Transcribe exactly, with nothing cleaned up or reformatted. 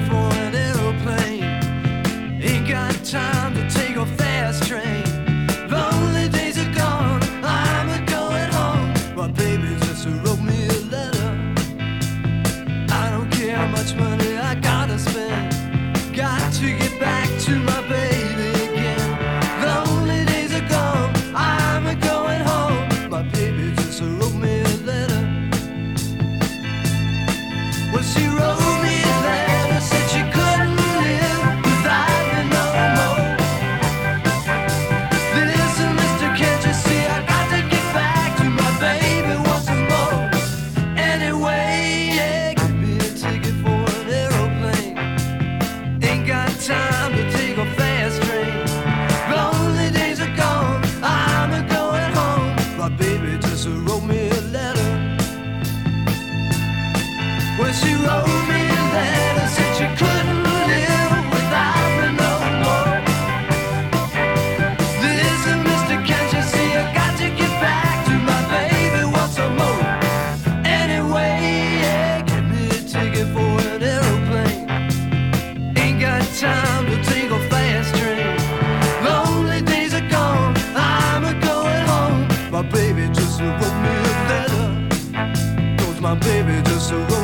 for an aeroplane. Ain't got time to take a fast train. Lonely days are gone, I'm a going home. My baby just wrote me a letter. I don't care how much money I gotta spend. Got to get back to my baby again. Lonely days are gone, I'm a going home. My baby just wrote me a letter. Well, she wrote me a letter, said she couldn't live without me no more. Listen, mister, can't you see I got to get back to my baby once more. Anyway, yeah, give me a ticket for an aeroplane. Ain't got time to take a fast train. Lonely days are gone, I'm a going home. My baby just wrote me a letter. Well, she wrote me a letter, said she couldn't live without me no more. Listen, mister, can't you see I got to get back to my baby once more. Anyway, yeah, give me a ticket for an aeroplane. Ain't got time to take a fast train. Lonely days are gone, I'm a going home. My baby just wrote me a letter. 'Cause my baby just wrote